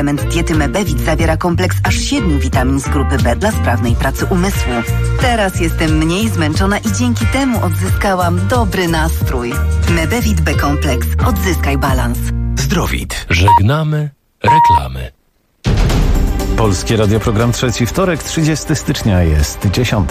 Suplement diety Mebevit zawiera kompleks aż 7 witamin z grupy B dla sprawnej pracy umysłu. Teraz jestem mniej zmęczona i dzięki temu odzyskałam dobry nastrój. Mebevit B-kompleks. Odzyskaj balans. Zdrowit. Żegnamy reklamy. Polskie Radio, program trzeci, wtorek, 30 stycznia, jest 10.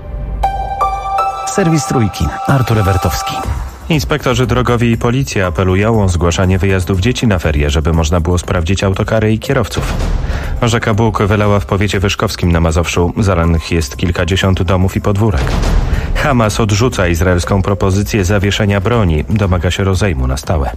Serwis Trójki, Artur Ewertowski. Inspektorzy drogowi i policja apelują o zgłaszanie wyjazdów dzieci na ferie, żeby można było sprawdzić autokary i kierowców. Rzeka Bóg wylała w powiecie wyszkowskim na Mazowszu. Zalanych jest kilkadziesiąt domów i podwórek. Hamas odrzuca izraelską propozycję zawieszenia broni. Domaga się rozejmu na stałe.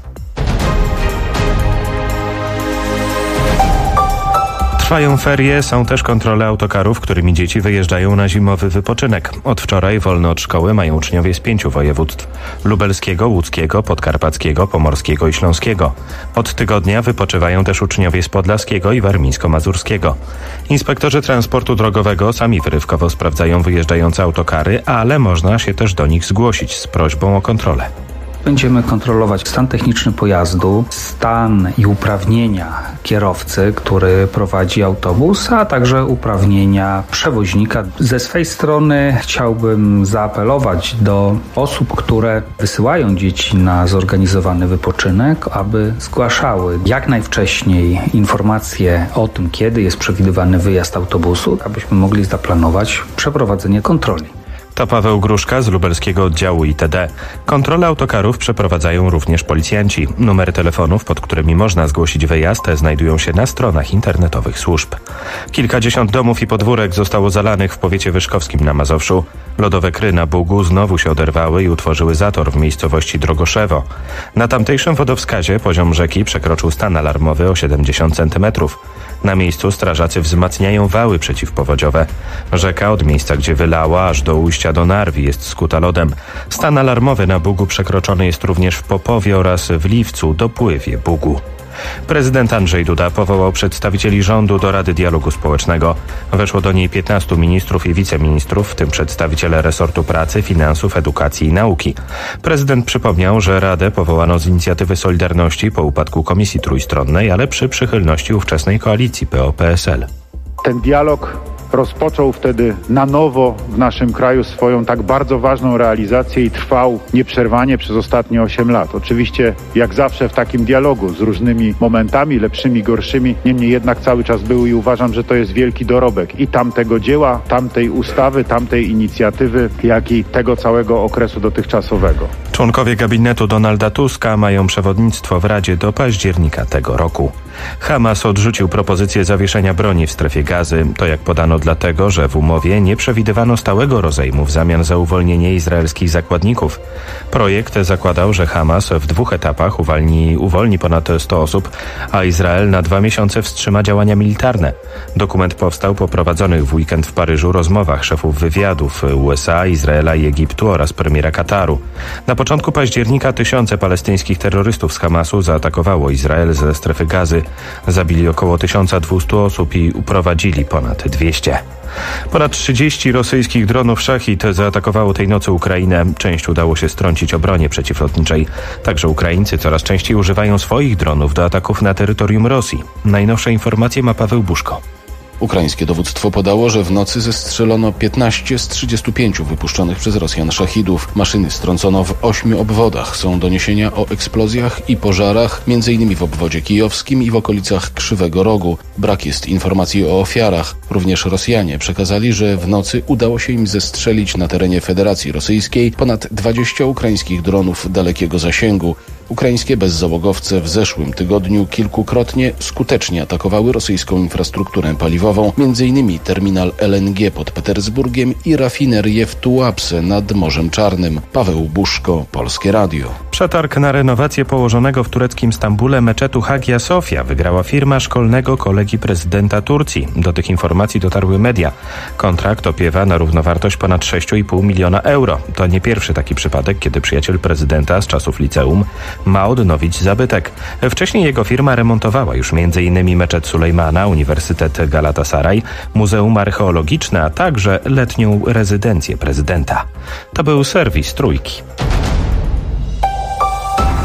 Trwają ferie, są też kontrole autokarów, którymi dzieci wyjeżdżają na zimowy wypoczynek. Od wczoraj wolne od szkoły mają uczniowie z 5 województw: lubelskiego, łódzkiego, podkarpackiego, pomorskiego i śląskiego. Od tygodnia wypoczywają też uczniowie z podlaskiego i warmińsko-mazurskiego. Inspektorzy transportu drogowego sami wyrywkowo sprawdzają wyjeżdżające autokary, ale można się też do nich zgłosić z prośbą o kontrolę. Będziemy kontrolować stan techniczny pojazdu, stan i uprawnienia kierowcy, który prowadzi autobus, a także uprawnienia przewoźnika. Ze swej strony chciałbym zaapelować do osób, które wysyłają dzieci na zorganizowany wypoczynek, aby zgłaszały jak najwcześniej informacje o tym, kiedy jest przewidywany wyjazd autobusu, abyśmy mogli zaplanować przeprowadzenie kontroli. To Paweł Gruszka z lubelskiego oddziału ITD. Kontrole autokarów przeprowadzają również policjanci. Numery telefonów, pod którymi można zgłosić wyjazd, znajdują się na stronach internetowych służb. Kilkadziesiąt domów i podwórek zostało zalanych w powiecie wyszkowskim na Mazowszu. Lodowe kry na Bugu znowu się oderwały i utworzyły zator w miejscowości Drogoszewo. Na tamtejszym wodowskazie poziom rzeki przekroczył stan alarmowy o 70 cm. Na miejscu strażacy wzmacniają wały przeciwpowodziowe. Rzeka od miejsca, gdzie wylała, aż do ujścia do Narwi jest skuta lodem. Stan alarmowy na Bugu przekroczony jest również w Popowie oraz w Liwcu, dopływie Bugu. Prezydent Andrzej Duda powołał przedstawicieli rządu do Rady Dialogu Społecznego. Weszło do niej 15 ministrów i wiceministrów, w tym przedstawiciele resortu pracy, finansów, edukacji i nauki. Prezydent przypomniał, że Radę powołano z inicjatywy Solidarności po upadku Komisji Trójstronnej, ale przy przychylności ówczesnej koalicji PO-PSL. Ten dialog rozpoczął wtedy na nowo w naszym kraju swoją tak bardzo ważną realizację i trwał nieprzerwanie przez ostatnie 8 lat. Oczywiście jak zawsze w takim dialogu z różnymi momentami, lepszymi, gorszymi, niemniej jednak cały czas był i uważam, że to jest wielki dorobek i tamtego dzieła, tamtej ustawy, tamtej inicjatywy, jak i tego całego okresu dotychczasowego. Członkowie gabinetu Donalda Tuska mają przewodnictwo w Radzie do października tego roku. Hamas odrzucił propozycję zawieszenia broni w strefie Gazy. To, jak podano, dlatego, że w umowie nie przewidywano stałego rozejmu w zamian za uwolnienie izraelskich zakładników. Projekt zakładał, że Hamas w 2 etapach uwolni ponad 100 osób, a Izrael na 2 miesiące wstrzyma działania militarne. Dokument powstał po prowadzonych w weekend w Paryżu rozmowach szefów wywiadów USA, Izraela i Egiptu oraz premiera Kataru. Na początku października tysiące palestyńskich terrorystów z Hamasu zaatakowało Izrael ze strefy Gazy. Zabili około 1200 osób i uprowadzili ponad 200. Ponad 30 rosyjskich dronów Szachid zaatakowało tej nocy Ukrainę. Część udało się strącić obronie przeciwlotniczej. Także Ukraińcy coraz częściej używają swoich dronów do ataków na terytorium Rosji. Najnowsze informacje ma Paweł Buszko. Ukraińskie dowództwo podało, że w nocy zestrzelono 15 z 35 wypuszczonych przez Rosjan szachidów. Maszyny strącono w 8 obwodach. Są doniesienia o eksplozjach i pożarach, m.in. w obwodzie kijowskim i w okolicach Krzywego Rogu. Brak jest informacji o ofiarach. Również Rosjanie przekazali, że w nocy udało się im zestrzelić na terenie Federacji Rosyjskiej ponad 20 ukraińskich dronów dalekiego zasięgu. Ukraińskie bezzałogowce w zeszłym tygodniu kilkukrotnie skutecznie atakowały rosyjską infrastrukturę paliwową, m.in. terminal LNG pod Petersburgiem i rafinerię w Tułapse nad Morzem Czarnym. Paweł Buszko, Polskie Radio. Przetarg na renowację położonego w tureckim Stambule meczetu Hagia Sofia wygrała firma szkolnego kolegi prezydenta Turcji. Do tych informacji dotarły media. Kontrakt opiewa na równowartość ponad 6,5 miliona euro. To nie pierwszy taki przypadek, kiedy przyjaciel prezydenta z czasów liceum ma odnowić zabytek. Wcześniej jego firma remontowała już m.in. meczet Sulejmana, Uniwersytet Galatasaray, Muzeum Archeologiczne, a także letnią rezydencję prezydenta. To był serwis Trójki.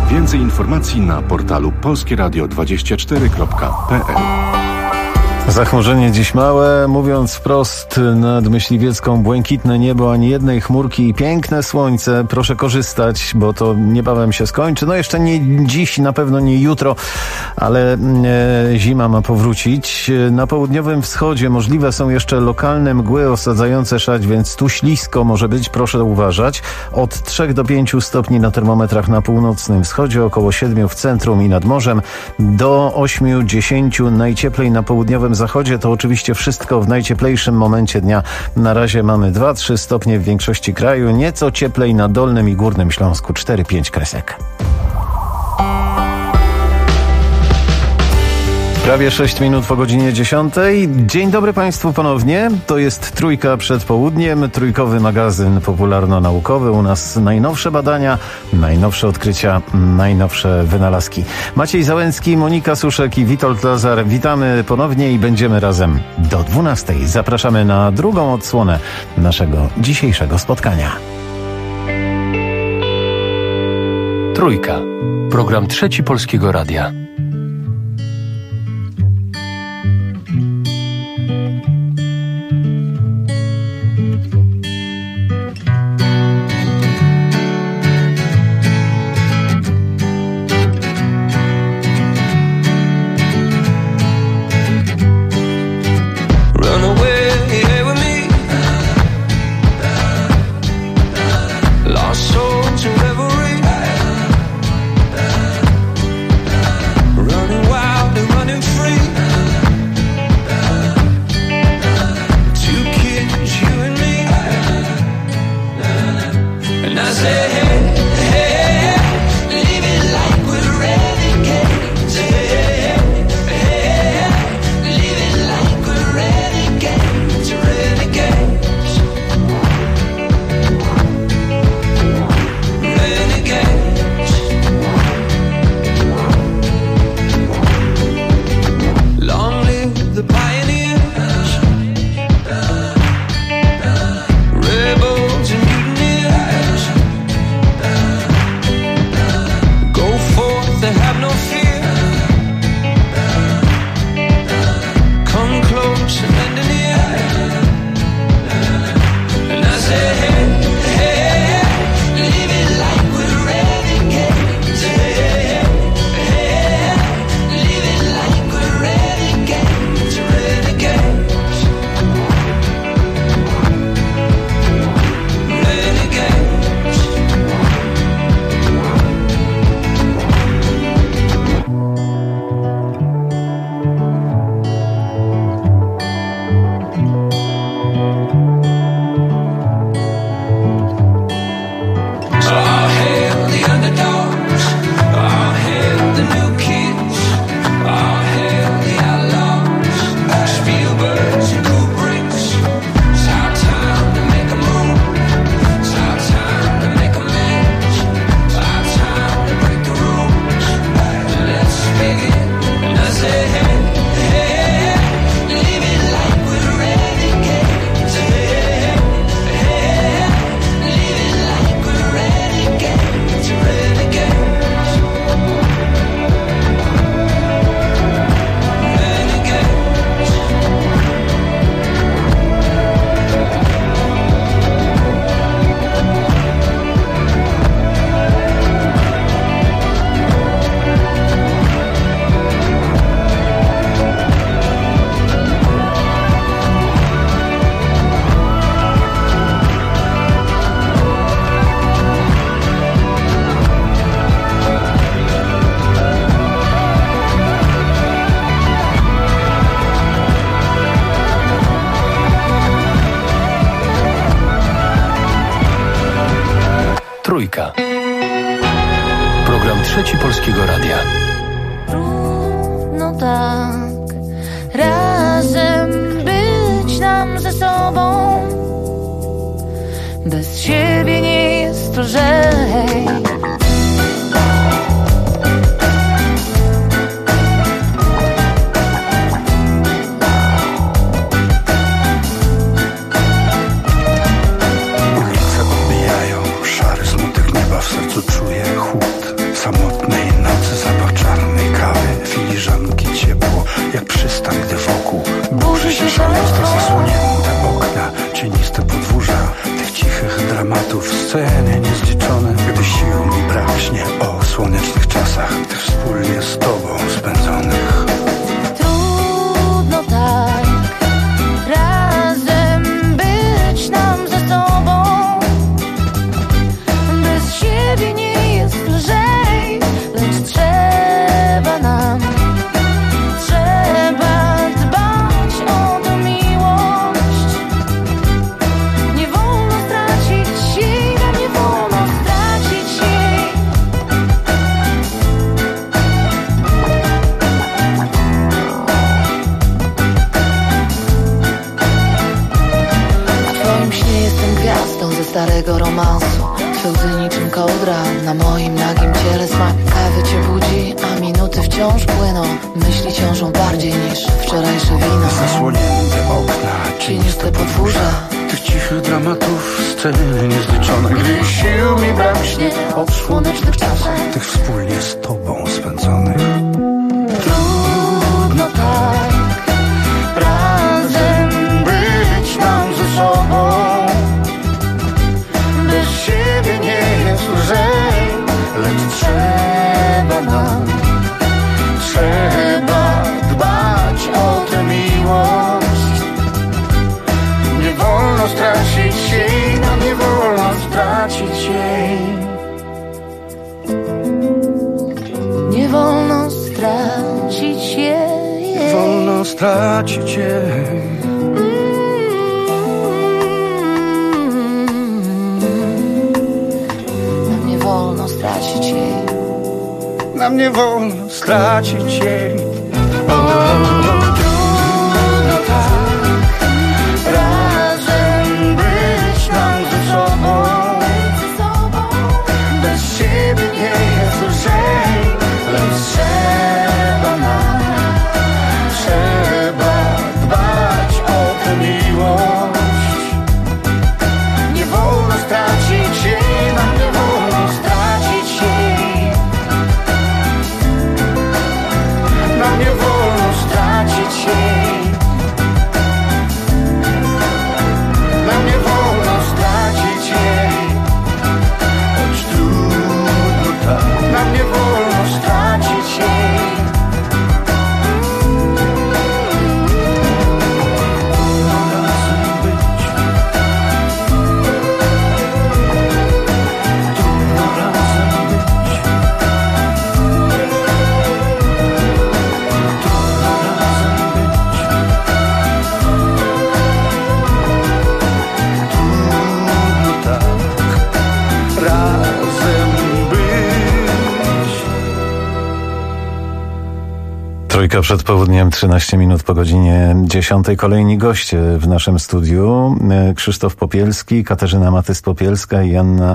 Więcej informacji na portalu polskieradio24.pl. Zachmurzenie dziś małe, mówiąc wprost, nad Myśliwiecką błękitne niebo, ani jednej chmurki i piękne słońce. Proszę korzystać, bo to niebawem się skończy. No jeszcze nie dziś, na pewno nie jutro, ale zima ma powrócić. Na południowym wschodzie możliwe są jeszcze lokalne mgły osadzające szać, więc tu ślisko może być, proszę uważać. Od 3 do 5 stopni na termometrach na północnym wschodzie, około 7 w centrum i nad morzem, do 8-10 najcieplej na południowym zachodzie. To oczywiście wszystko w najcieplejszym momencie dnia. Na razie mamy 2-3 stopnie w większości kraju, nieco cieplej na Dolnym i Górnym Śląsku, 4-5 kresek. Prawie 6 minut po godzinie 10. Dzień dobry Państwu ponownie. To jest Trójka przed południem, trójkowy magazyn popularno-naukowy. U nas najnowsze badania, najnowsze odkrycia, najnowsze wynalazki. Maciej Załęcki, Monika Suszek i Witold Lazar. Witamy ponownie i będziemy razem do 12. Zapraszamy na drugą odsłonę naszego dzisiejszego spotkania. Trójka. Program Trzeci Polskiego Radia. Trójka. Program Trzeci Polskiego Radia. Trudno tak razem być nam ze sobą. Bez siebie nie jest lżej. Ulice odbijają szary smutek nieba, w sercu czuję chłód samotny. dobra. Na moim nagim ciele smak kawy cię budzi, a minuty wciąż płyną. Myśli ciążą bardziej niż wczorajsze wino. Zasłonięte okna, cieniste podwórza, tych cichych dramatów, sceny niezliczone. gdy sił mi braknie w słonecznych czasach, tych wspólnie z tobą spędzonych. trudno tak razem być nam ze sobą. Bez siebie nie jest lżej, lecz trzeba nam, trzeba dbać o tę miłość. Nie wolno stracić jej, nam nie wolno stracić jej. Nie wolno stracić jej. Wolno stracić jej. Nam nie wolno stracić jej. Nam nie wolno stracić jej. Trudno tak razem być nam ze sobą. Bez siebie nie jest lżej, lecz trzeba nam, trzeba dbać o tę miłość. Nie wolno stracić jej, nam nie wolno stracić jej. Nam nie wolno stracić jej. Nam nie wolno stracić jej. Choć trudno tak, nam nie wolno stracić jej. Trójka przed południem, 13 minut po godzinie 10. Kolejni goście w naszym studiu. Krzysztof Popielski, Katarzyna Matys-Popielska i Anna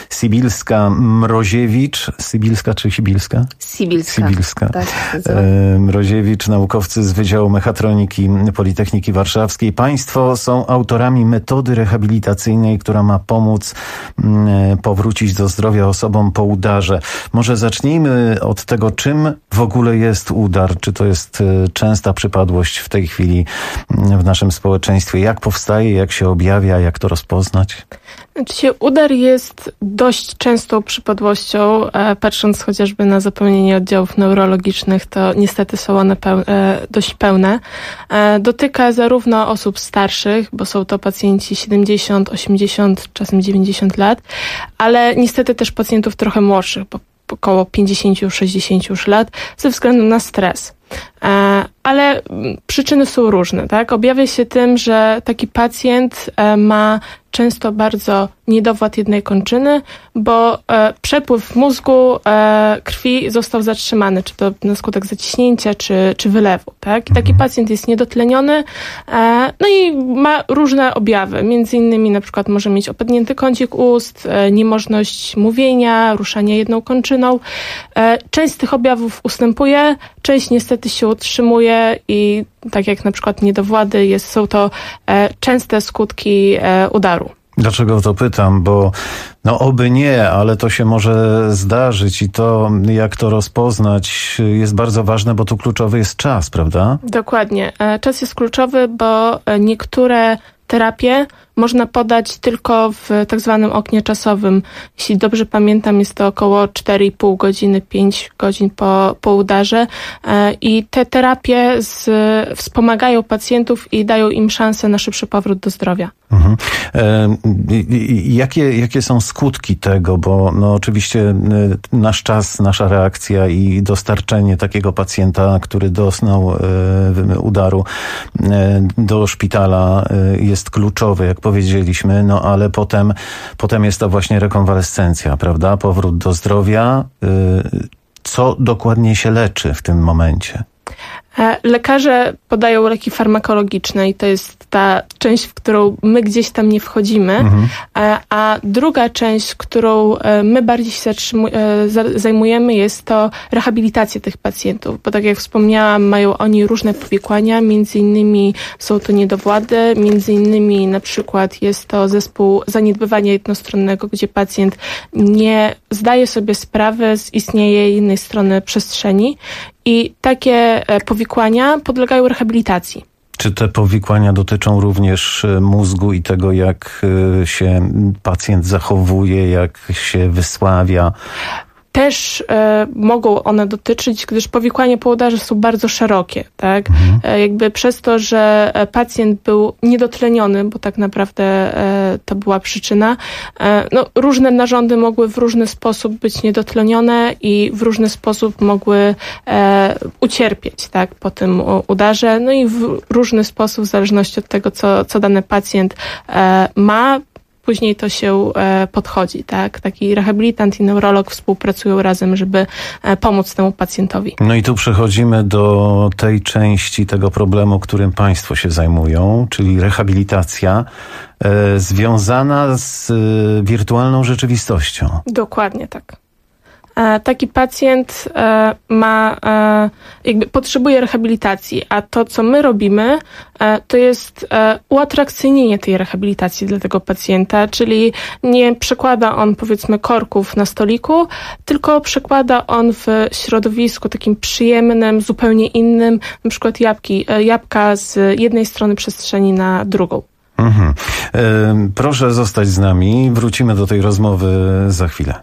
Sibilska-Mroziewicz. Sibilska czy Sibilska? Sibilska. Tak, Mroziewicz, naukowcy z Wydziału Mechatroniki Politechniki Warszawskiej. Państwo są autorami metody rehabilitacyjnej, która ma pomóc powrócić do zdrowia osobom po udarze. Może zacznijmy od tego, czym w ogóle jest udar. Czy to jest częsta przypadłość w tej chwili w naszym społeczeństwie? Jak powstaje, jak się objawia, jak to rozpoznać? Znaczy, udar jest dość częstą przypadłością, patrząc chociażby na zapełnienie oddziałów neurologicznych, to niestety są one dość pełne. Dotyka zarówno osób starszych, bo są to pacjenci 70, 80, czasem 90 lat, ale niestety też pacjentów trochę młodszych, bo około 50-60 już lat, ze względu na stres. Ale przyczyny są różne, tak? Objawia się tym, że taki pacjent ma często bardzo niedowład jednej kończyny, bo przepływ w mózgu krwi został zatrzymany, czy to na skutek zaciśnięcia, czy wylewu, tak? I taki pacjent jest niedotleniony, no i ma różne objawy. Między innymi na przykład może mieć opadnięty kącik ust, niemożność mówienia, ruszania jedną kończyną. Część z tych objawów ustępuje, część niestety się utrzymuje i tak jak na przykład niedowłady, są to częste skutki udaru. Dlaczego to pytam? Bo oby nie, ale to się może zdarzyć i to, jak to rozpoznać, jest bardzo ważne, bo tu kluczowy jest czas, prawda? Dokładnie. Czas jest kluczowy, bo niektóre terapie można podać tylko w tak zwanym oknie czasowym. Jeśli dobrze pamiętam, jest to około 4,5 godziny, 5 godzin po udarze. I te terapie wspomagają pacjentów i dają im szansę na szybszy powrót do zdrowia. Mhm. Jakie są skutki tego? Bo oczywiście nasz czas, nasza reakcja i dostarczenie takiego pacjenta, który doznał udaru do szpitala jest kluczowe, jak powiedzieliśmy, ale potem jest to właśnie rekonwalescencja, prawda? Powrót do zdrowia. Co dokładnie się leczy w tym momencie? Lekarze podają leki farmakologiczne i to jest ta część, w którą my gdzieś tam nie wchodzimy, a druga część, którą my bardziej się zajmujemy, jest to rehabilitacja tych pacjentów, bo tak jak wspomniałam, mają oni różne powikłania, między innymi są to niedowłady, między innymi na przykład jest to zespół zaniedbywania jednostronnego, gdzie pacjent nie zdaje sobie sprawy z istnienia jednej strony przestrzeni i takie powikłania podlegają rehabilitacji. Czy te powikłania dotyczą również mózgu i tego, jak się pacjent zachowuje, jak się wysławia? Też mogą one dotyczyć, gdyż powikłania po udarze są bardzo szerokie, tak? Jakby przez to, że pacjent był niedotleniony, bo tak naprawdę to była przyczyna, różne narządy mogły w różny sposób być niedotlenione i w różny sposób mogły ucierpieć, tak? Po tym udarze, i w różny sposób, w zależności od tego, co dany pacjent ma, później to się podchodzi, tak? Taki rehabilitant i neurolog współpracują razem, żeby pomóc temu pacjentowi. No i tu przechodzimy do tej części tego problemu, którym państwo się zajmują, czyli rehabilitacja związana z wirtualną rzeczywistością. Dokładnie tak. Taki pacjent potrzebuje rehabilitacji, a to, co my robimy, to jest uatrakcyjnienie tej rehabilitacji dla tego pacjenta, czyli nie przekłada on, powiedzmy, korków na stoliku, tylko przekłada on w środowisku takim przyjemnym, zupełnie innym, na przykład jabłka z jednej strony przestrzeni na drugą. Proszę zostać z nami, wrócimy do tej rozmowy za chwilę.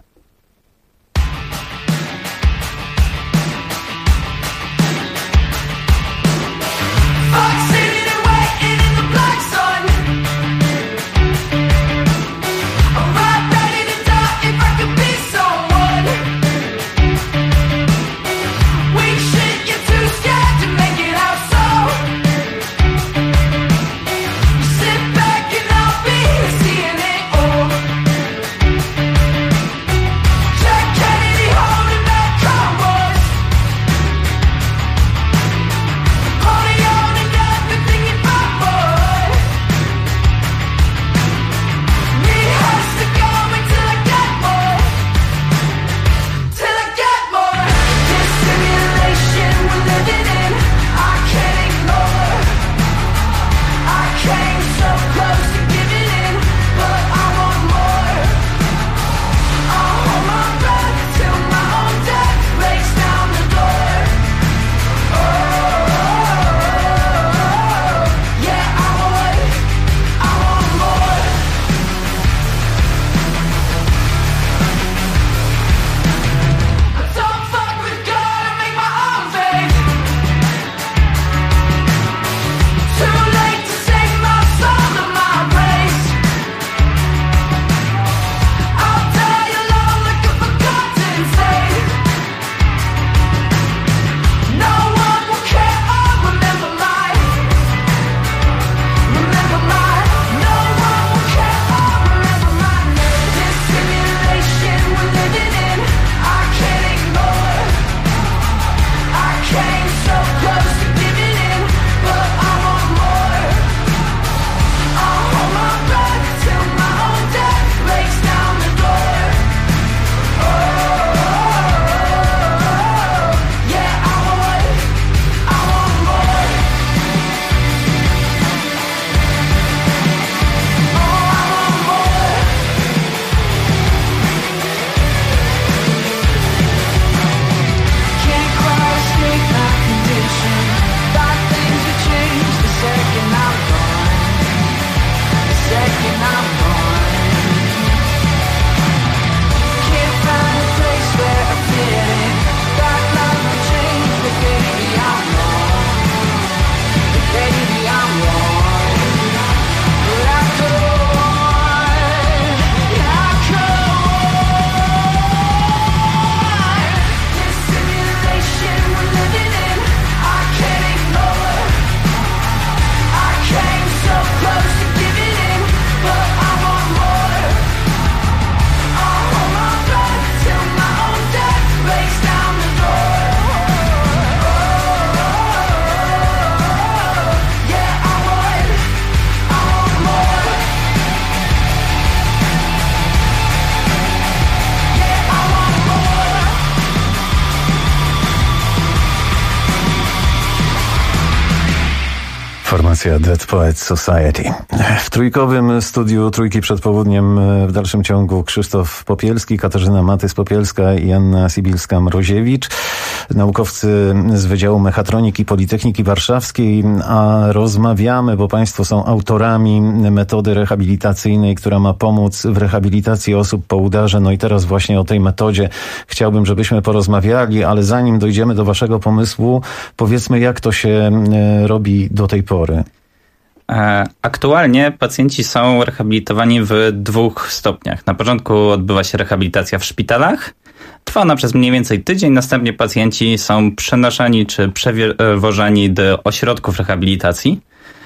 Formacja Dead Poets Society. W trójkowym studiu Trójki przed południem w dalszym ciągu Krzysztof Popielski, Katarzyna Matys-Popielska i Anna Sibilska-Mroziewicz, naukowcy z Wydziału Mechatroniki Politechniki Warszawskiej, a rozmawiamy, bo Państwo są autorami metody rehabilitacyjnej, która ma pomóc w rehabilitacji osób po udarze. No i teraz właśnie o tej metodzie chciałbym, żebyśmy porozmawiali, ale zanim dojdziemy do Waszego pomysłu, powiedzmy, jak to się robi do tej pory. Aktualnie pacjenci są rehabilitowani w 2 stopniach. Na początku odbywa się rehabilitacja w szpitalach. Trwa ona przez mniej więcej tydzień. Następnie pacjenci są przenoszeni czy przewożeni do ośrodków rehabilitacji,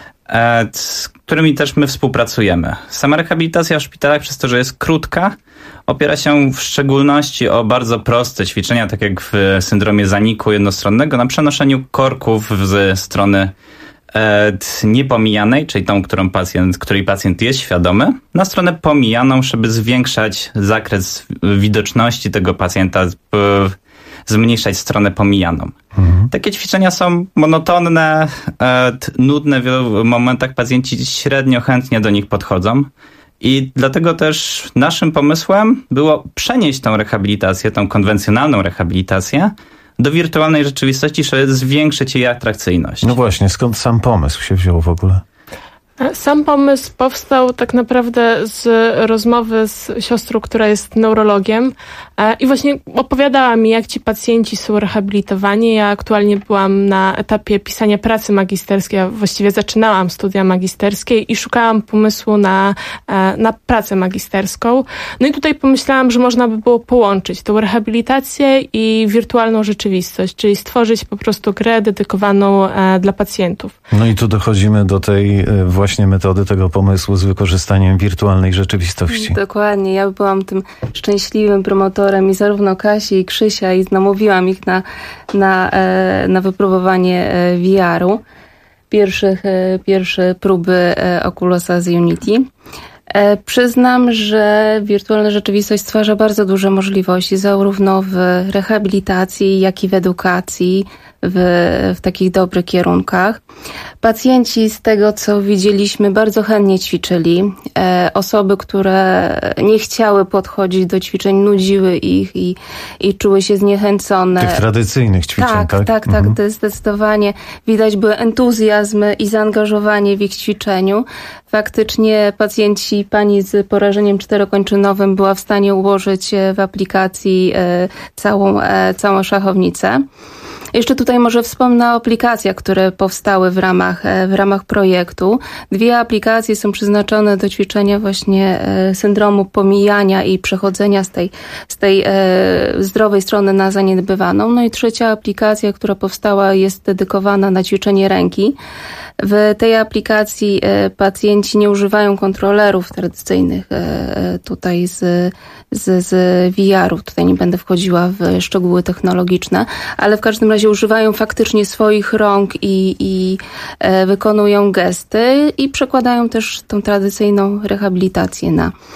z którymi też my współpracujemy. Sama rehabilitacja w szpitalach, przez to, że jest krótka, opiera się w szczególności o bardzo proste ćwiczenia, tak jak w syndromie zaniku jednostronnego, na przenoszeniu korków z strony niepomijanej, czyli tą, której pacjent jest świadomy, na stronę pomijaną, żeby zwiększać zakres widoczności tego pacjenta, zmniejszać stronę pomijaną. Takie ćwiczenia są monotonne, nudne, w wielu momentach pacjenci średnio chętnie do nich podchodzą. I dlatego też naszym pomysłem było przenieść tą rehabilitację, tą konwencjonalną rehabilitację do wirtualnej rzeczywistości, żeby zwiększyć jej atrakcyjność. No właśnie, skąd sam pomysł się wziął w ogóle? Sam pomysł powstał tak naprawdę z rozmowy z siostrą, która jest neurologiem i właśnie opowiadała mi, jak ci pacjenci są rehabilitowani. Ja aktualnie byłam na etapie pisania pracy magisterskiej, ja właściwie zaczynałam studia magisterskie i szukałam pomysłu na pracę magisterską. No i tutaj pomyślałam, że można by było połączyć tą rehabilitację i wirtualną rzeczywistość, czyli stworzyć po prostu grę dedykowaną dla pacjentów. No i tu dochodzimy do tej właśnie metody, tego pomysłu z wykorzystaniem wirtualnej rzeczywistości. Dokładnie. Ja byłam tym szczęśliwym promotorem i zarówno Kasi i Krzysia i namówiłam ich na wypróbowanie VR-u. Pierwsze próby Oculusa z Unity. Przyznam, że wirtualna rzeczywistość stwarza bardzo duże możliwości, zarówno w rehabilitacji, jak i w edukacji, w takich dobrych kierunkach. Pacjenci, z tego co widzieliśmy, bardzo chętnie ćwiczyli. Osoby, które nie chciały podchodzić do ćwiczeń, nudziły ich i czuły się zniechęcone. Tych tradycyjnych ćwiczeń, tak? Tak, zdecydowanie. Widać był entuzjazm i zaangażowanie w ich ćwiczeniu. Faktycznie pacjenci, pani z porażeniem czterokończynowym była w stanie ułożyć w aplikacji całą szachownicę. Jeszcze tutaj może wspomnę o aplikacjach, które powstały w ramach projektu. 2 aplikacje są przeznaczone do ćwiczenia właśnie syndromu pomijania i przechodzenia z tej zdrowej strony na zaniedbywaną. No i 3 aplikacja, która powstała, jest dedykowana na ćwiczenie ręki. W tej aplikacji pacjenci nie używają kontrolerów tradycyjnych tutaj z VR-u. Tutaj nie będę wchodziła w szczegóły technologiczne, ale w każdym razie używają faktycznie swoich rąk i wykonują gesty i przekładają też tą tradycyjną rehabilitację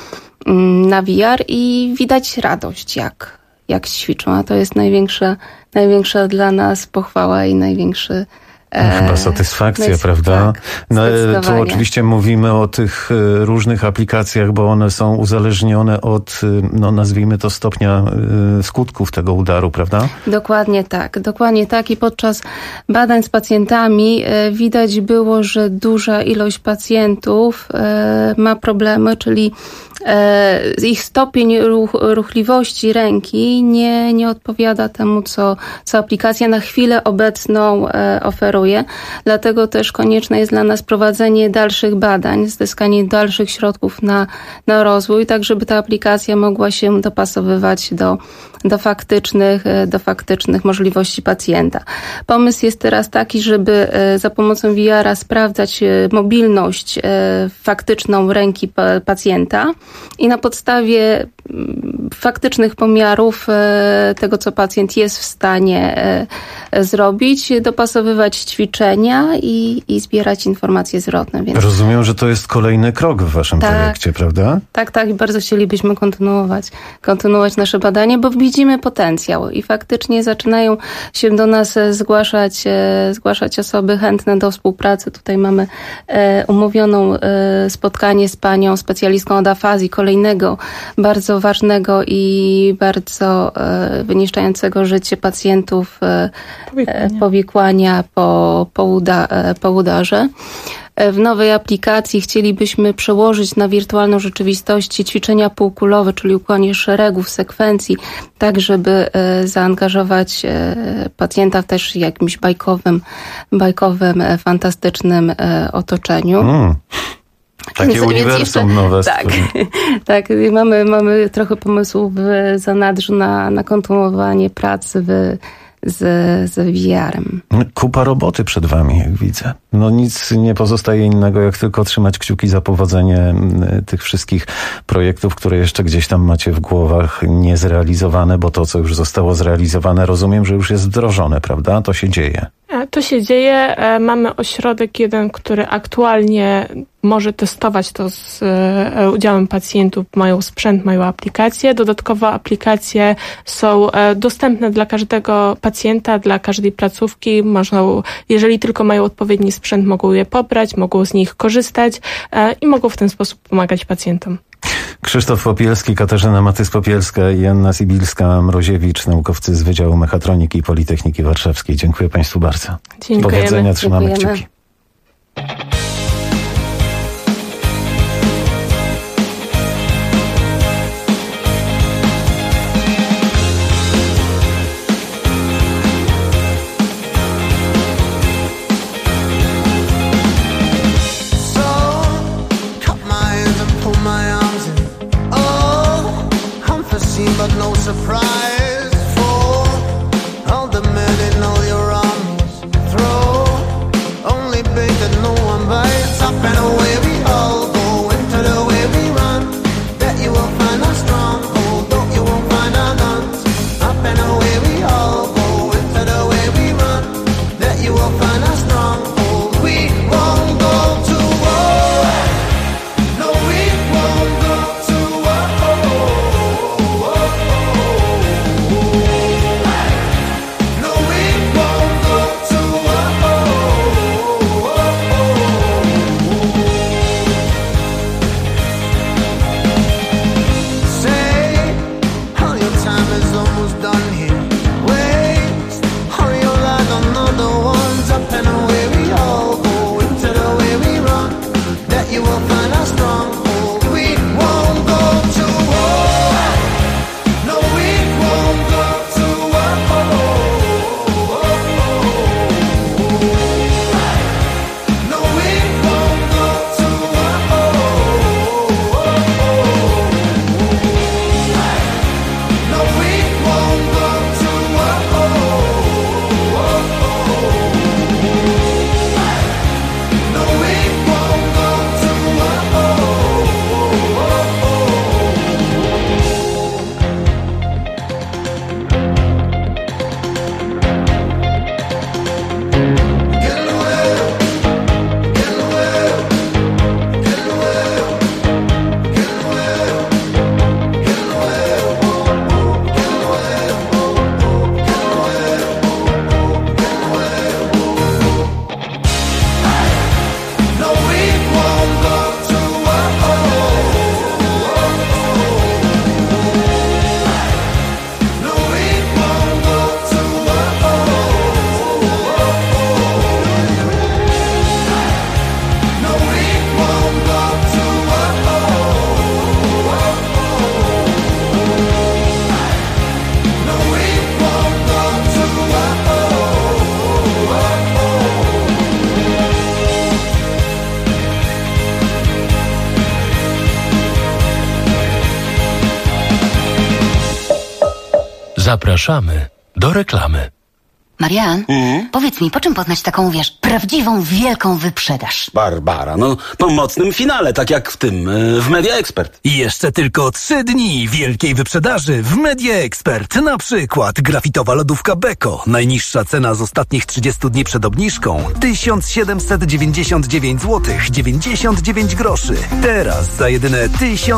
na VR i widać radość, jak ćwiczą. A to jest największa dla nas pochwała i największy chyba satysfakcja, prawda? Tak, no, tu oczywiście mówimy o tych różnych aplikacjach, bo one są uzależnione od, no nazwijmy to, stopnia skutków tego udaru, prawda? Dokładnie tak. I podczas badań z pacjentami widać było, że duża ilość pacjentów ma problemy, czyli ich stopień ruchliwości ręki nie odpowiada temu, co aplikacja na chwilę obecną oferuje. Dlatego też konieczne jest dla nas prowadzenie dalszych badań, zyskanie dalszych środków na rozwój, tak żeby ta aplikacja mogła się dopasowywać do faktycznych możliwości pacjenta. Pomysł jest teraz taki, żeby za pomocą VR-a sprawdzać mobilność faktyczną ręki pacjenta i na podstawie faktycznych pomiarów tego, co pacjent jest w stanie zrobić, dopasowywać ćwiczenia i zbierać informacje zwrotne. Więc... Rozumiem, że to jest kolejny krok w waszym projekcie, prawda? Tak i bardzo chcielibyśmy kontynuować nasze badanie, bo widzimy potencjał i faktycznie zaczynają się do nas zgłaszać osoby chętne do współpracy. Tutaj mamy umówioną spotkanie z panią specjalistką od afazji, kolejnego bardzo ważnego i bardzo wyniszczającego życie pacjentów powikłania po udarze. W nowej aplikacji chcielibyśmy przełożyć na wirtualną rzeczywistość ćwiczenia półkulowe, czyli układanie szeregów, sekwencji, tak żeby zaangażować pacjenta w też jakimś bajkowym, fantastycznym otoczeniu. Takie uniwersum jeszcze, nowe. Tak, mamy trochę pomysłów w zanadrzu na kontynuowanie pracy z VR-em. Kupa roboty przed wami, jak widzę. No nic nie pozostaje innego, jak tylko trzymać kciuki za powodzenie tych wszystkich projektów, które jeszcze gdzieś tam macie w głowach niezrealizowane, bo to, co już zostało zrealizowane, rozumiem, że już jest wdrożone, prawda? To się dzieje. To się dzieje. Mamy ośrodek jeden, który aktualnie może testować to z udziałem pacjentów. Mają sprzęt, mają aplikacje. Dodatkowo aplikacje są dostępne dla każdego pacjenta, dla każdej placówki. Można, jeżeli tylko mają odpowiedni sprzęt, mogą je pobrać, mogą z nich korzystać i mogą w ten sposób pomagać pacjentom. Krzysztof Popielski, Katarzyna Matys-Popielska i Anna Sibilska-Mroziewicz, naukowcy z Wydziału Mechatroniki Politechniki Warszawskiej. Dziękuję Państwu bardzo. Dziękujemy. Powodzenia, trzymamy kciuki. But no surprise for all the men in all your armies. Throw only big that no one bites. Up and away we all go into the way we run. Bet you will find us stronghold, though you won't find our guns. Up and away we all go into the way we run. Bet you will find us stronghold. We won't go to war. No, we won't go to war. Zapraszamy do reklamy. Marian, powiedz mi, po czym poznać taką, prawdziwą, wielką wyprzedaż? Barbara, po mocnym finale, tak jak w Media Expert. I jeszcze tylko 3 dni wielkiej wyprzedaży w Media Expert. Na przykład grafitowa lodówka Beko. Najniższa cena z ostatnich 30 dni przed obniżką 1799 zł 99 groszy. Teraz za jedyne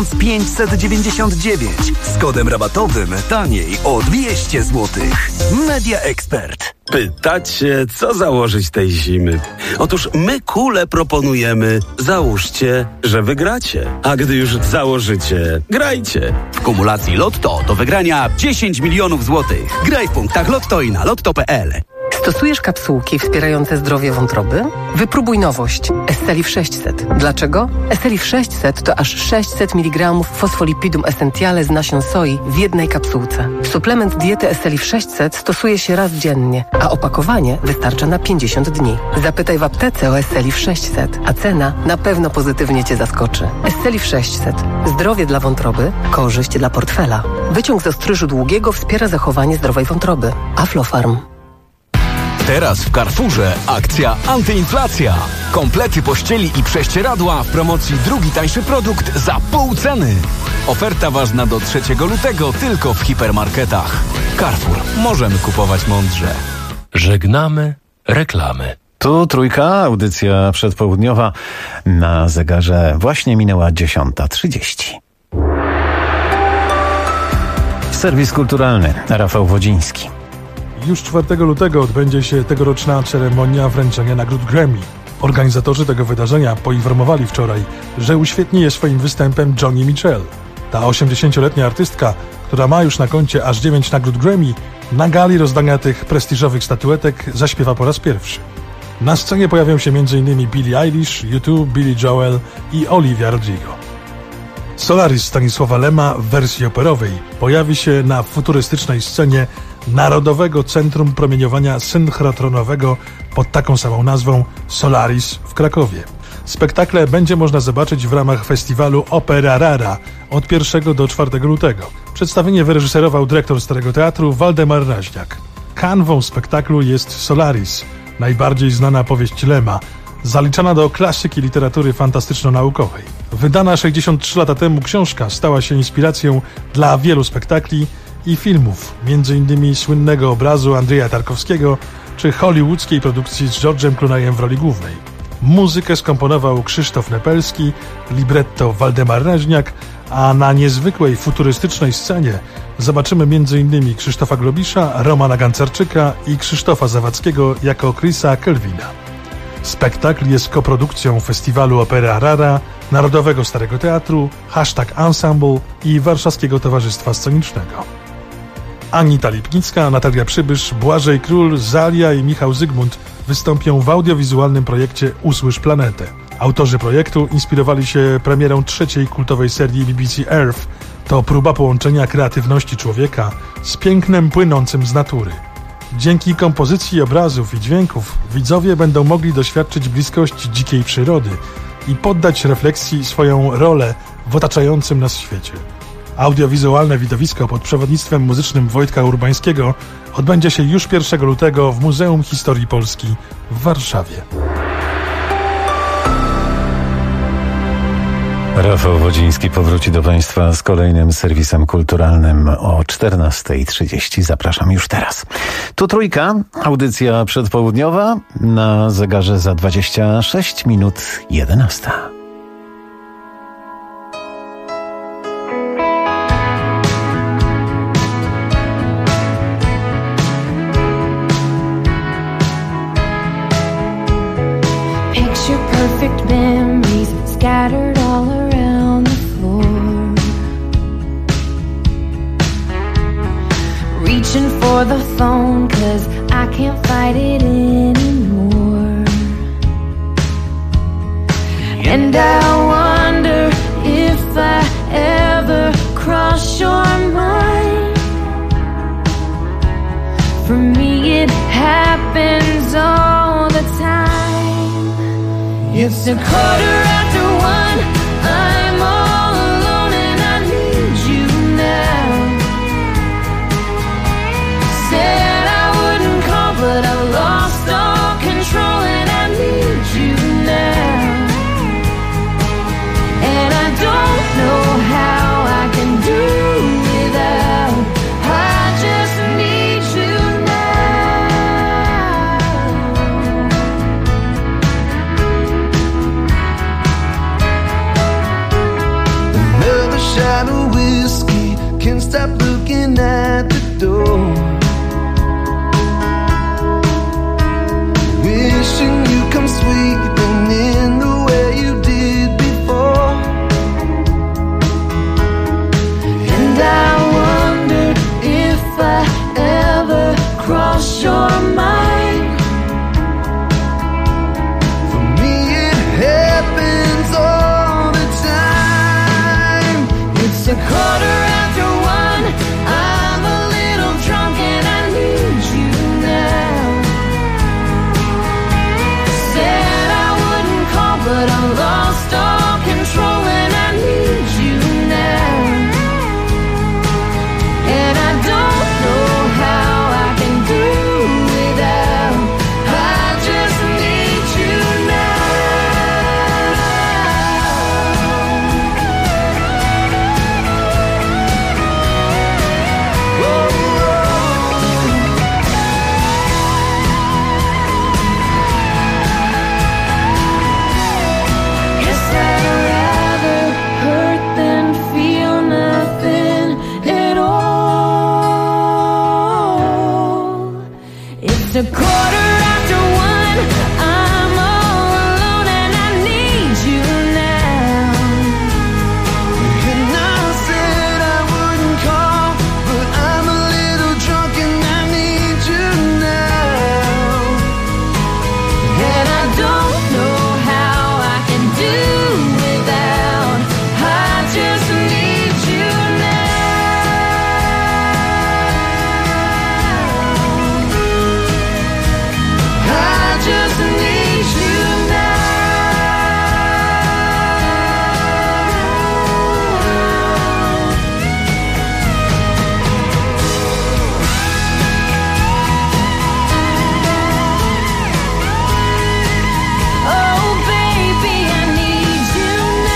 1599 z kodem rabatowym taniej o 200 zł. Media Expert. Pytacie, co założyć tej zimy? Otóż my kule proponujemy. Załóżcie, że wygracie. A gdy już założycie, grajcie. W kumulacji Lotto do wygrania 10 milionów złotych. Graj w punktach Lotto i na lotto.pl. Stosujesz kapsułki wspierające zdrowie wątroby? Wypróbuj nowość Estelif 600. Dlaczego? Estelif 600 to aż 600 mg fosfolipidum essentiale z nasion soi w jednej kapsułce. Suplement diety Estelif 600 stosuje się raz dziennie, a opakowanie wystarcza na 50 dni. Zapytaj w aptece o Estelif 600, a cena na pewno pozytywnie Cię zaskoczy. Estelif 600. Zdrowie dla wątroby, korzyść dla portfela. Wyciąg z ostryżu długiego wspiera zachowanie zdrowej wątroby. Aflofarm. Teraz w Carrefourze akcja antyinflacja. Komplety pościeli i prześcieradła w promocji drugi tańszy produkt za pół ceny. Oferta ważna do 3 lutego tylko w hipermarketach. Carrefour. Możemy kupować mądrze. Żegnamy reklamy. Tu Trójka, audycja przedpołudniowa. Na zegarze właśnie minęła 10:30. Serwis kulturalny. Rafał Wodziński. Już 4 lutego odbędzie się tegoroczna ceremonia wręczenia nagród Grammy. Organizatorzy tego wydarzenia poinformowali wczoraj, że uświetni je swoim występem Joni Mitchell. Ta 80-letnia artystka, która ma już na koncie aż 9 nagród Grammy, na gali rozdania tych prestiżowych statuetek zaśpiewa po raz pierwszy. Na scenie pojawią się m.in. Billie Eilish, U2, Billy Joel i Olivia Rodrigo. Solaris Stanisława Lema w wersji operowej pojawi się na futurystycznej scenie Narodowego Centrum Promieniowania Synchrotronowego pod taką samą nazwą Solaris w Krakowie. Spektakle będzie można zobaczyć w ramach festiwalu Opera Rara od 1 do 4 lutego. Przedstawienie wyreżyserował dyrektor Starego Teatru Waldemar Raźniak. Kanwą spektaklu jest Solaris, najbardziej znana powieść Lema, zaliczana do klasyki literatury fantastyczno-naukowej. Wydana 63 lata temu książka stała się inspiracją dla wielu spektakli i filmów, m.in. słynnego obrazu Andrzeja Tarkowskiego czy hollywoodzkiej produkcji z George'em Clooneyem w roli głównej. Muzykę skomponował Krzysztof Nepelski, libretto Waldemar Raźniak, a na niezwykłej futurystycznej scenie zobaczymy m.in. Krzysztofa Globisza, Romana Gancarczyka i Krzysztofa Zawadzkiego jako Chrisa Kelvina. Spektakl jest koprodukcją Festiwalu Opera Rara, Narodowego Starego Teatru, #Ensemble i Warszawskiego Towarzystwa Scenicznego. Anita Lipnicka, Natalia Przybysz, Błażej Król, Zalia i Michał Zygmunt wystąpią w audiowizualnym projekcie Usłysz Planetę. Autorzy projektu inspirowali się premierą 3. kultowej serii BBC Earth. To próba połączenia kreatywności człowieka z pięknem płynącym z natury. Dzięki kompozycji obrazów i dźwięków widzowie będą mogli doświadczyć bliskości dzikiej przyrody i poddać refleksji swoją rolę w otaczającym nas świecie. Audiowizualne widowisko pod przewodnictwem muzycznym Wojtka Urbańskiego odbędzie się już 1 lutego w Muzeum Historii Polski w Warszawie. Rafał Wodziński powróci do Państwa z kolejnym serwisem kulturalnym o 14:30. Zapraszam już teraz. Tu Trójka, audycja przedpołudniowa, na zegarze za 26 minut 11. Picture perfect memories scattered all around the floor. Reaching for the phone 'cause I can't fight it anymore. And I wonder if I ever cross your mind. For me it happens all the time. It's 1:15, I'm all alone and I need you now. Said I wouldn't call but bottle of whiskey, can't stop looking at the door. Wishing you come sweeping in the way you did before. And I wondered if I ever crossed your mind. For me it happens all the time. It's a quarter after one, I'm a little drunk and I need you now. Said I wouldn't call but I lost all control and I need you now. And I don't know how I can do without. I just need you now. Guess I'd rather hurt than feel nothing at all. It's a quarter after one, I'm all alone and I need you now. And I said I wouldn't call, but I'm a little drunk and I need you now. And I don't know how I can do without. I just need you now. I just need you now. Oh baby, I need you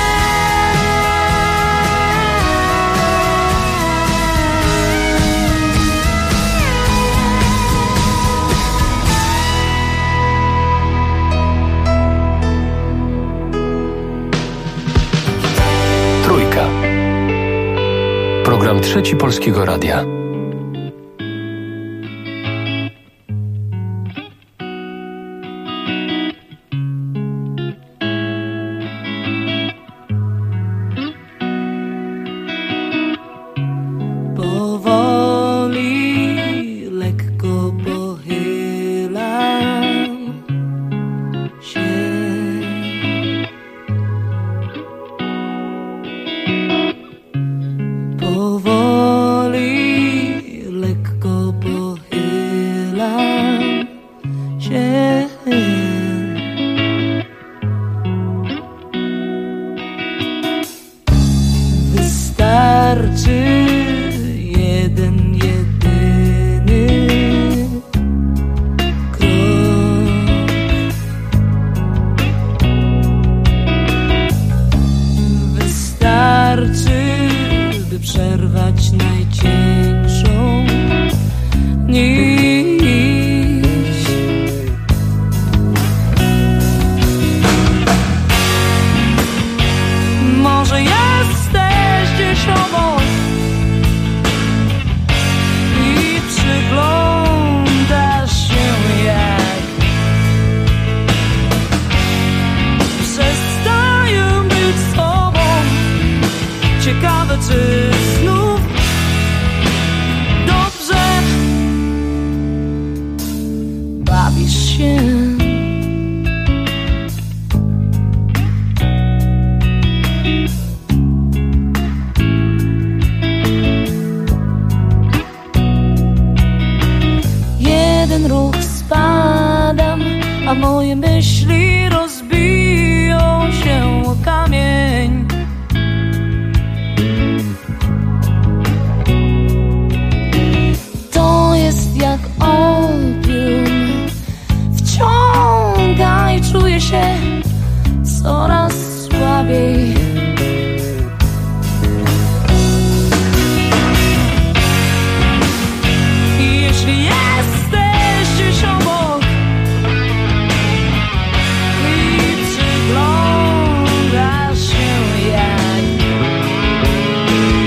Trójka. Program Trzeci Polskiego Radia. Powoli, lekko pochylam się. Powoli, lekko pochylam się. Wystarczy jeden, jedyny krok. Wystarczy, by przerwać najcieńszą nić. Może jesteś gdzieś obok i przyglądasz się, jak przestaję być sobą. Ciekawe, czy znów dobrze bawisz się. Jeden ruch spadam, a moje myśli rozbiją się o kamień. To jest jak opium, wciąga i czuję się coraz słabiej. Jeśli jesteś gdzieś obok i przyglądasz się, jak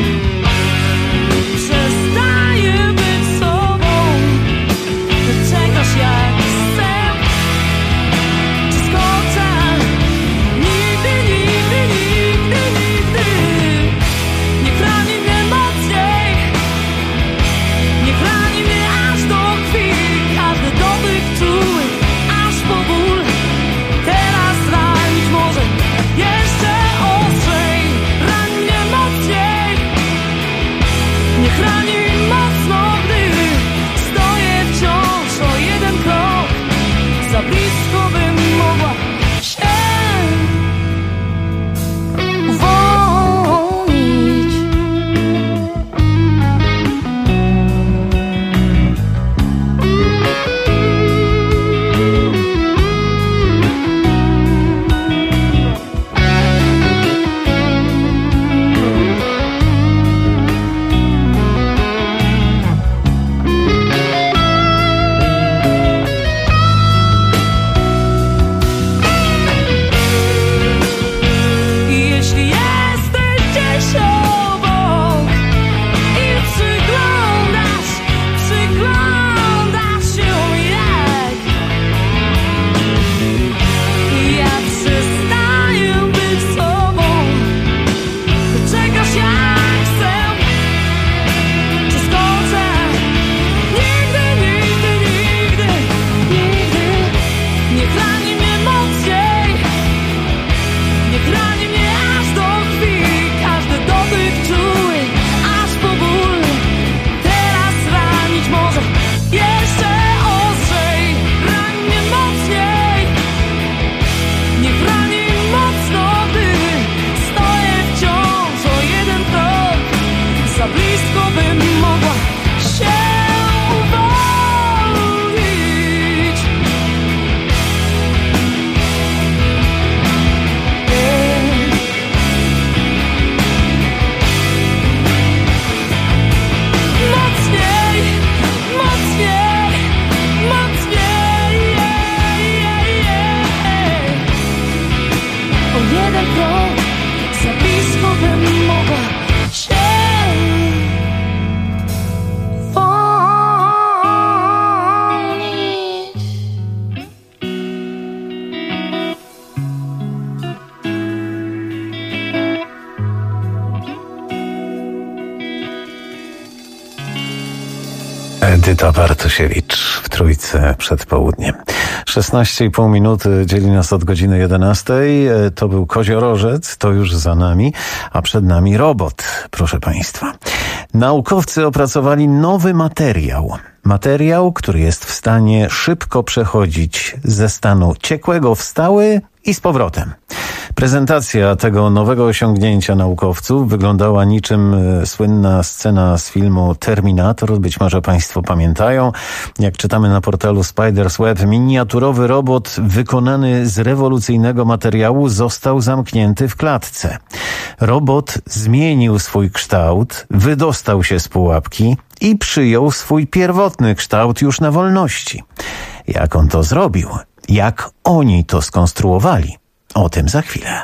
Edyta Bartosiewicz w Trójce przed południem. 16,5 minuty dzieli nas od godziny 11. To był Koziorożec, to już za nami, a przed nami robot, proszę Państwa. Naukowcy opracowali nowy materiał. Materiał, który jest w stanie szybko przechodzić ze stanu ciekłego w stały i z powrotem. Prezentacja tego nowego osiągnięcia naukowców wyglądała niczym słynna scena z filmu Terminator. Być może Państwo pamiętają. Jak czytamy na portalu Spider's Web, miniaturowy robot wykonany z rewolucyjnego materiału został zamknięty w klatce. Robot zmienił swój kształt, wydostał się z pułapki i przyjął swój pierwotny kształt już na wolności. Jak on to zrobił? Jak oni to skonstruowali? O tym za chwilę.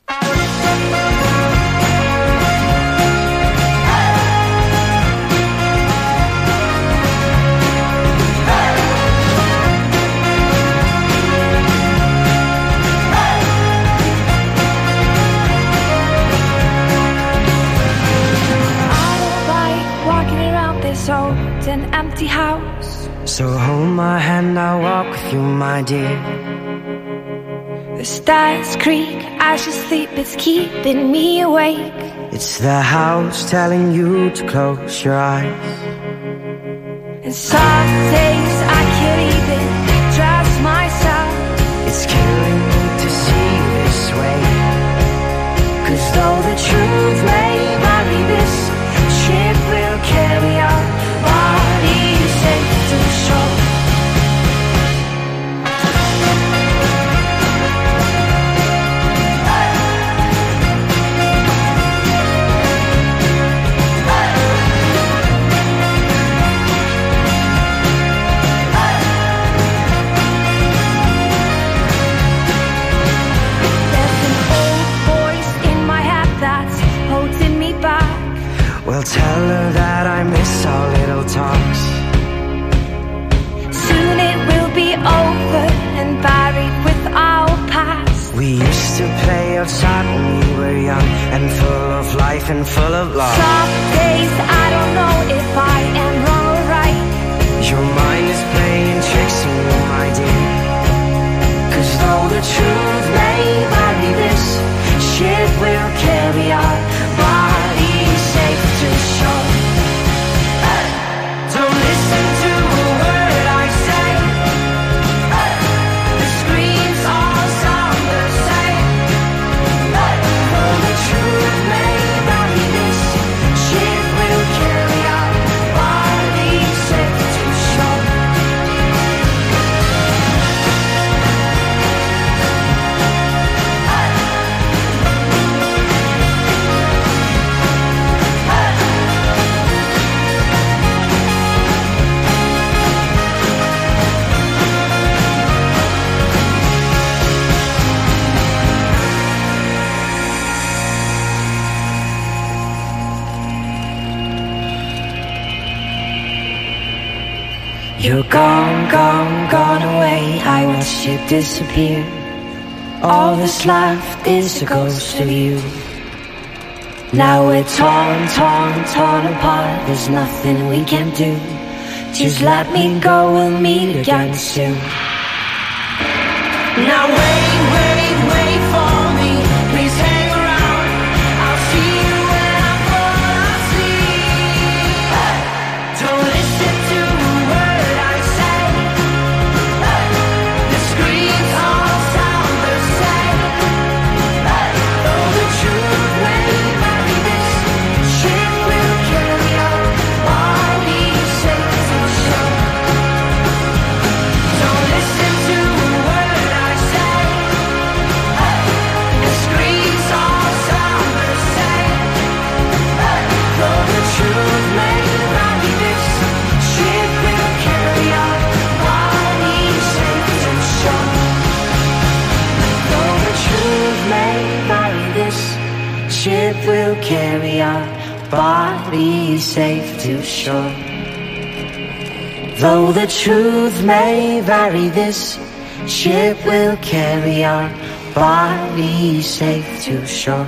So hold my hand, I'll walk with you, my dear. The stars creak as you sleep, it's keeping me awake. It's the house telling you to close your eyes. And some days I can't even trust myself. It's killing me to see you this way. 'Cause though the truth may vary, this ship will carry our bodies safe to shore. Well, tell her that I miss our little talks. Soon it will be over and buried with our past. We used to play outside when we were young and full of life and full of love. Some days I don't know if I am wrong or right. Your mind is playing tricks on you, my dear. 'Cause though the truth may vary, this ship will carry our bodies safe to shore. Don't listen to a word I say. The screams all sound the same. Though the truth may vary, this ship will carry our bodies safe to shore. You're gone, gone, gone away. I watched you disappear. All that's left is a ghost of you. Now we're torn, torn, torn apart. There's nothing we can do. Just let me go, we'll meet again soon. Now wait, wait, wait for me. Please hang around. I'll see you when I fall asleep. Don't listen to a word I say. The screams all sound the same. Though the truth may vary, this ship will carry our bodies safe to shore. Don't listen to a word I say. ship will carry our bodies safe to shore. Though the truth may vary, this ship will carry our bodies safe to shore.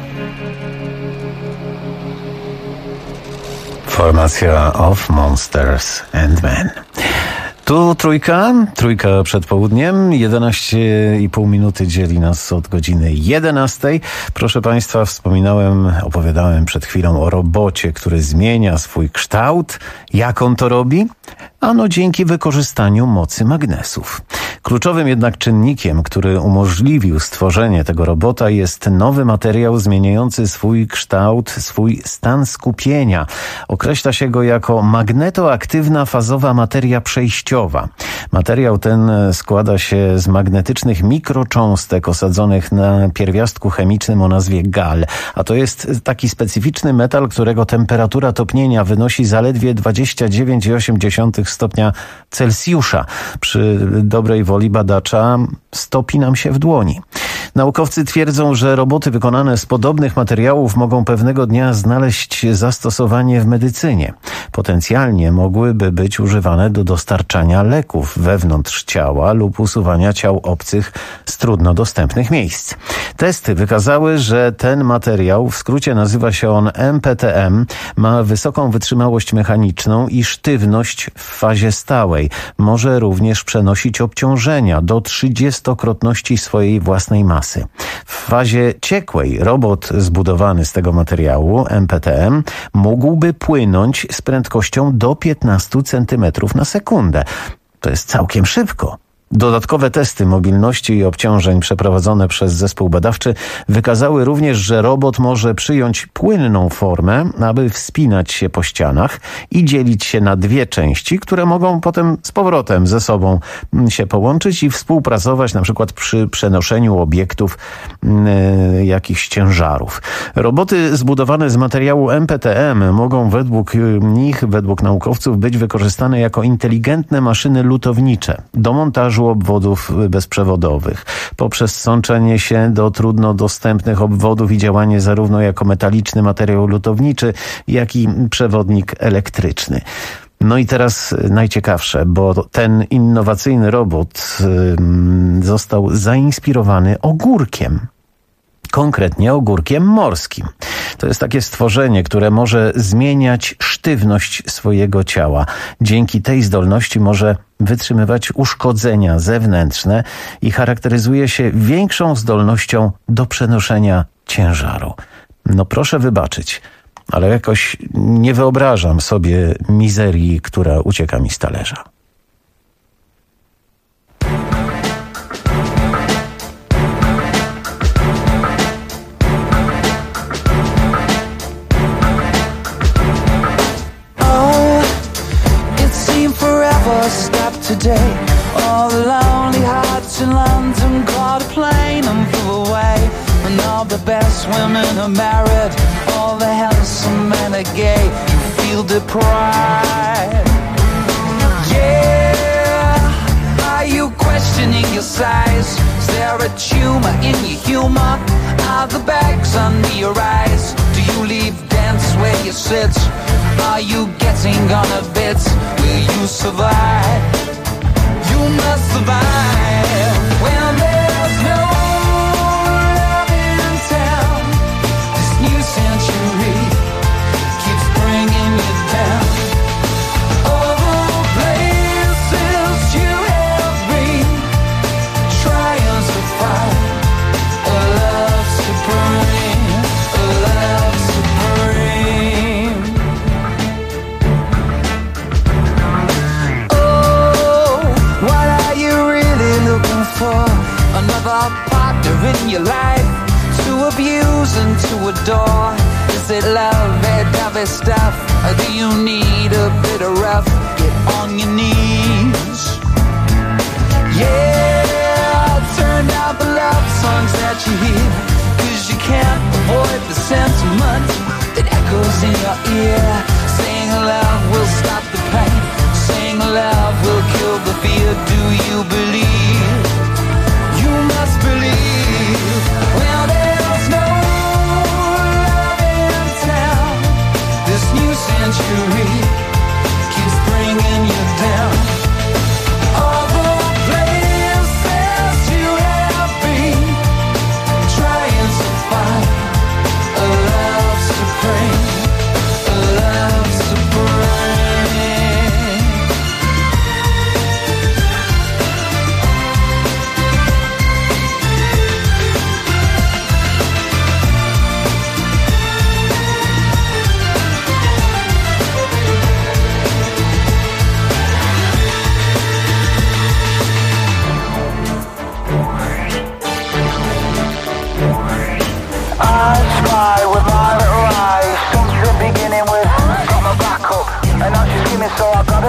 Formacja of Monsters and Men. Tu trójka przed południem, 11,5 minuty dzieli nas od godziny 11. Proszę Państwa, opowiadałem przed chwilą o robocie, który zmienia swój kształt. Jak on to robi? Ano dzięki wykorzystaniu mocy magnesów. Kluczowym jednak czynnikiem, który umożliwił stworzenie tego robota, jest nowy materiał zmieniający swój kształt, swój stan skupienia. Określa się go jako magnetoaktywna fazowa materia przejściowa. Materiał ten składa się z magnetycznych mikrocząstek osadzonych na pierwiastku chemicznym o nazwie gal. A to jest taki specyficzny metal, którego temperatura topnienia wynosi zaledwie 29,8 stopnia Celsjusza. Przy dobrej woli badacza stopi nam się w dłoni. Naukowcy twierdzą, że roboty wykonane z podobnych materiałów mogą pewnego dnia znaleźć zastosowanie w medycynie. Potencjalnie mogłyby być używane do dostarczania leków wewnątrz ciała lub usuwania ciał obcych z trudno dostępnych miejsc. Testy wykazały, że ten materiał, w skrócie nazywa się on MPTM, ma wysoką wytrzymałość mechaniczną i sztywność w fazie stałej. Może również przenosić obciążenia do 30-krotności swojej własnej masy. W fazie ciekłej robot zbudowany z tego materiału MPTM mógłby płynąć z prędkością do 15 cm na sekundę. To jest całkiem szybko. Dodatkowe testy mobilności i obciążeń przeprowadzone przez zespół badawczy wykazały również, że robot może przyjąć płynną formę, aby wspinać się po ścianach i dzielić się na dwie części, które mogą potem z powrotem ze sobą się połączyć i współpracować na przykład przy przenoszeniu obiektów, jakichś ciężarów. Roboty zbudowane z materiału MPTM mogą według naukowców być wykorzystane jako inteligentne maszyny lutownicze do montażu obwodów bezprzewodowych, poprzez sączenie się do trudno dostępnych obwodów i działanie zarówno jako metaliczny materiał lutowniczy, jak i przewodnik elektryczny. No i teraz najciekawsze, bo ten innowacyjny robot został zainspirowany ogórkiem. Konkretnie ogórkiem morskim. To jest takie stworzenie, które może zmieniać sztywność swojego ciała. Dzięki tej zdolności może wytrzymywać uszkodzenia zewnętrzne i charakteryzuje się większą zdolnością do przenoszenia ciężaru. No proszę wybaczyć, ale jakoś nie wyobrażam sobie mizerii, która ucieka mi z talerza. Stop today. All the lonely hearts in London caught a plane and flew away. And all the best women are married, all the handsome men are gay. You feel deprived. Yeah, are you questioning your size? Is there a tumor in your humor? Are the bags under your eyes? Do you leave dance where you sit? Are you getting on a bit? Will you survive? You must survive when there's no love in town. This new century keeps bringing you down. All the places you have been, trying to find a love supreme, a love supreme. For another partner in your life to abuse and to adore. Is it love, that stuff? Or do you need a bit of rough? Get on your knees. Yeah, turn out the love songs that you hear, 'cause you can't avoid the sentiment that echoes in your ear. Saying love will stop the pain, saying love will kill the fear. Do you believe? You must believe. Well, there's no love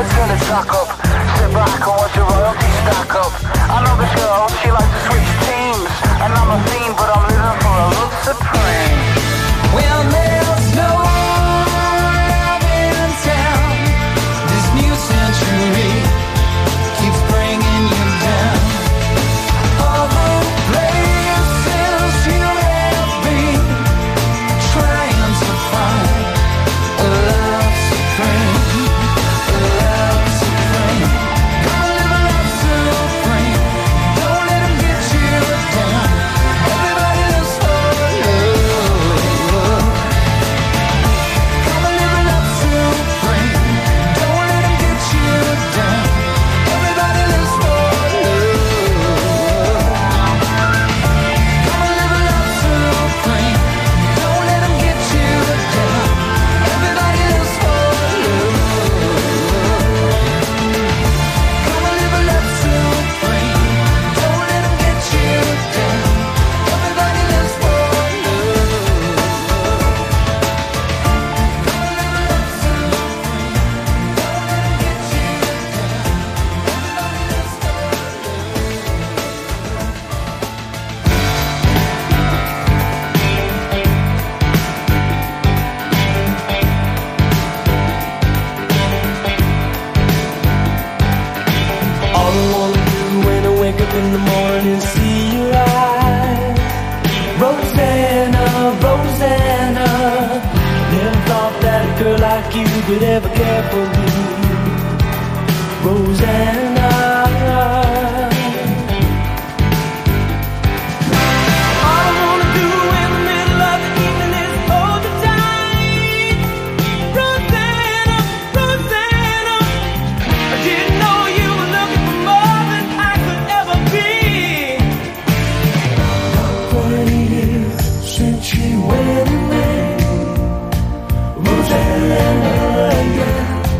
words in a track up. Sit back and watch your royalty stack up. I know this girl, she likes to switch teams. And I'm a fiend, but I'm living for a love supreme. Well, there's no love in town. This new century keeps bringing you down. All the places you have been, trying to find a love supreme, a love supreme. Come live a love supreme. Don't let them get you down. Everybody lives for love. Come live a love supreme. Don't let them get you down. Everybody lives for love. Come live a love supreme. Don't let them get you down. Everybody lives for love. Come live a love supreme. Don't let them get you down. Everybody lives for All I wanna do when I wake up in the morning is see your eyes. Rosanna, Rosanna, never thought that a girl like you could ever care for me. Rosanna, all I wanna do in the middle of the evening is hold you tight. Rosanna, Rosanna, I didn't know you were looking for more than I could ever be. 20 years since she went away, Rosanna, yeah.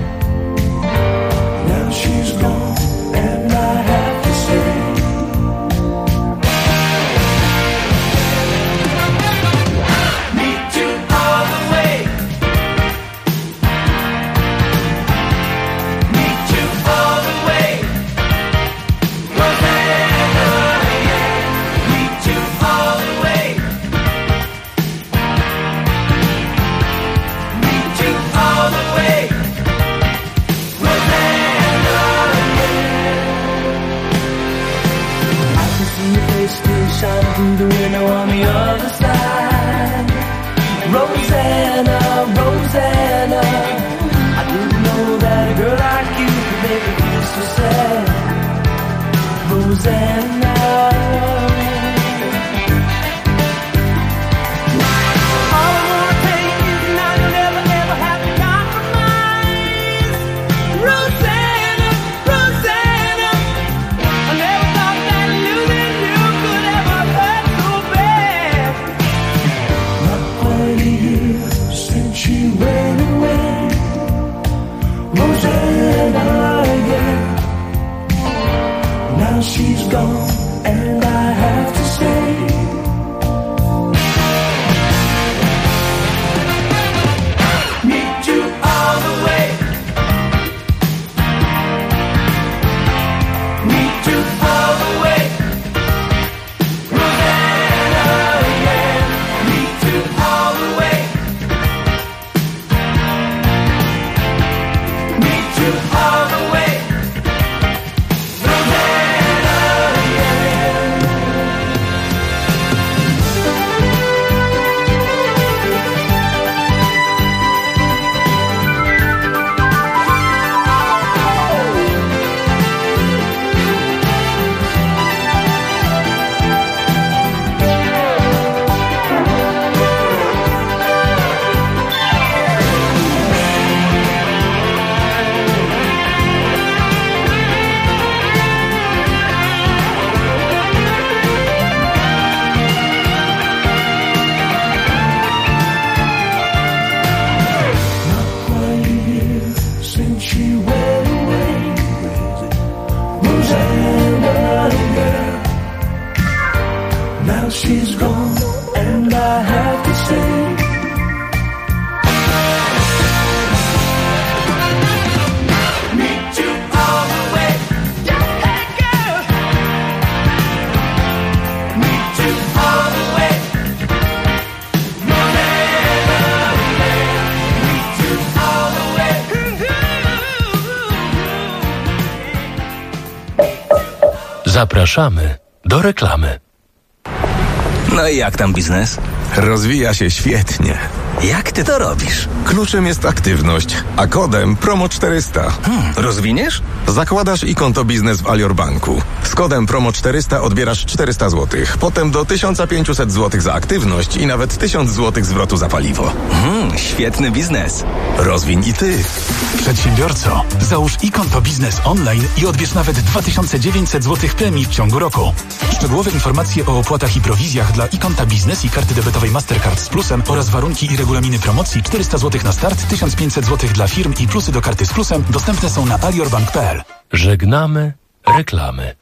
Now she's gone, and I have to say, me too all the way. Me too all the way. Rosanna, yeah. Me too all the way. Me too all the way. Rosanna, yeah. I can see your face still shining through the window on the other side. Rosanna, Rosanna, I didn't know that a girl like you could make me feel so sad. Rosanna, all I wanna take is now you'll never ever have to compromise. Rosanna, Rosanna, I never thought that losing you could ever hurt so bad. Not 20 years since she went away. Rosanna, yeah. Now she's gone, and I have to say, me too all the way. Me too all the way. Rosanna, yeah. Me too all the way. Me too all the way. Rosanna, she's gone, and I have to say, me Zapraszamy do reklamy. No i jak tam biznes? Rozwija się świetnie. Jak ty to robisz? Kluczem jest aktywność, a kodem PROMO400. Rozwiniesz? Zakładasz i konto biznes w Alior Banku. Z kodem PROMO400 odbierasz 400 zł. Potem do 1500 zł za aktywność i nawet 1000 zł zwrotu za paliwo. Świetny biznes. Rozwiń i ty. Przedsiębiorco, załóż i konto biznes online i odbierz nawet 2900 zł premii w ciągu roku. Szczegółowe informacje o opłatach i prowizjach dla i konta biznes i karty debetowej Mastercard z plusem oraz warunki i regulaminy promocji 400 zł na start, 1500 zł dla firm i plusy do karty z plusem dostępne są na aliorbank.pl. Żegnamy reklamy.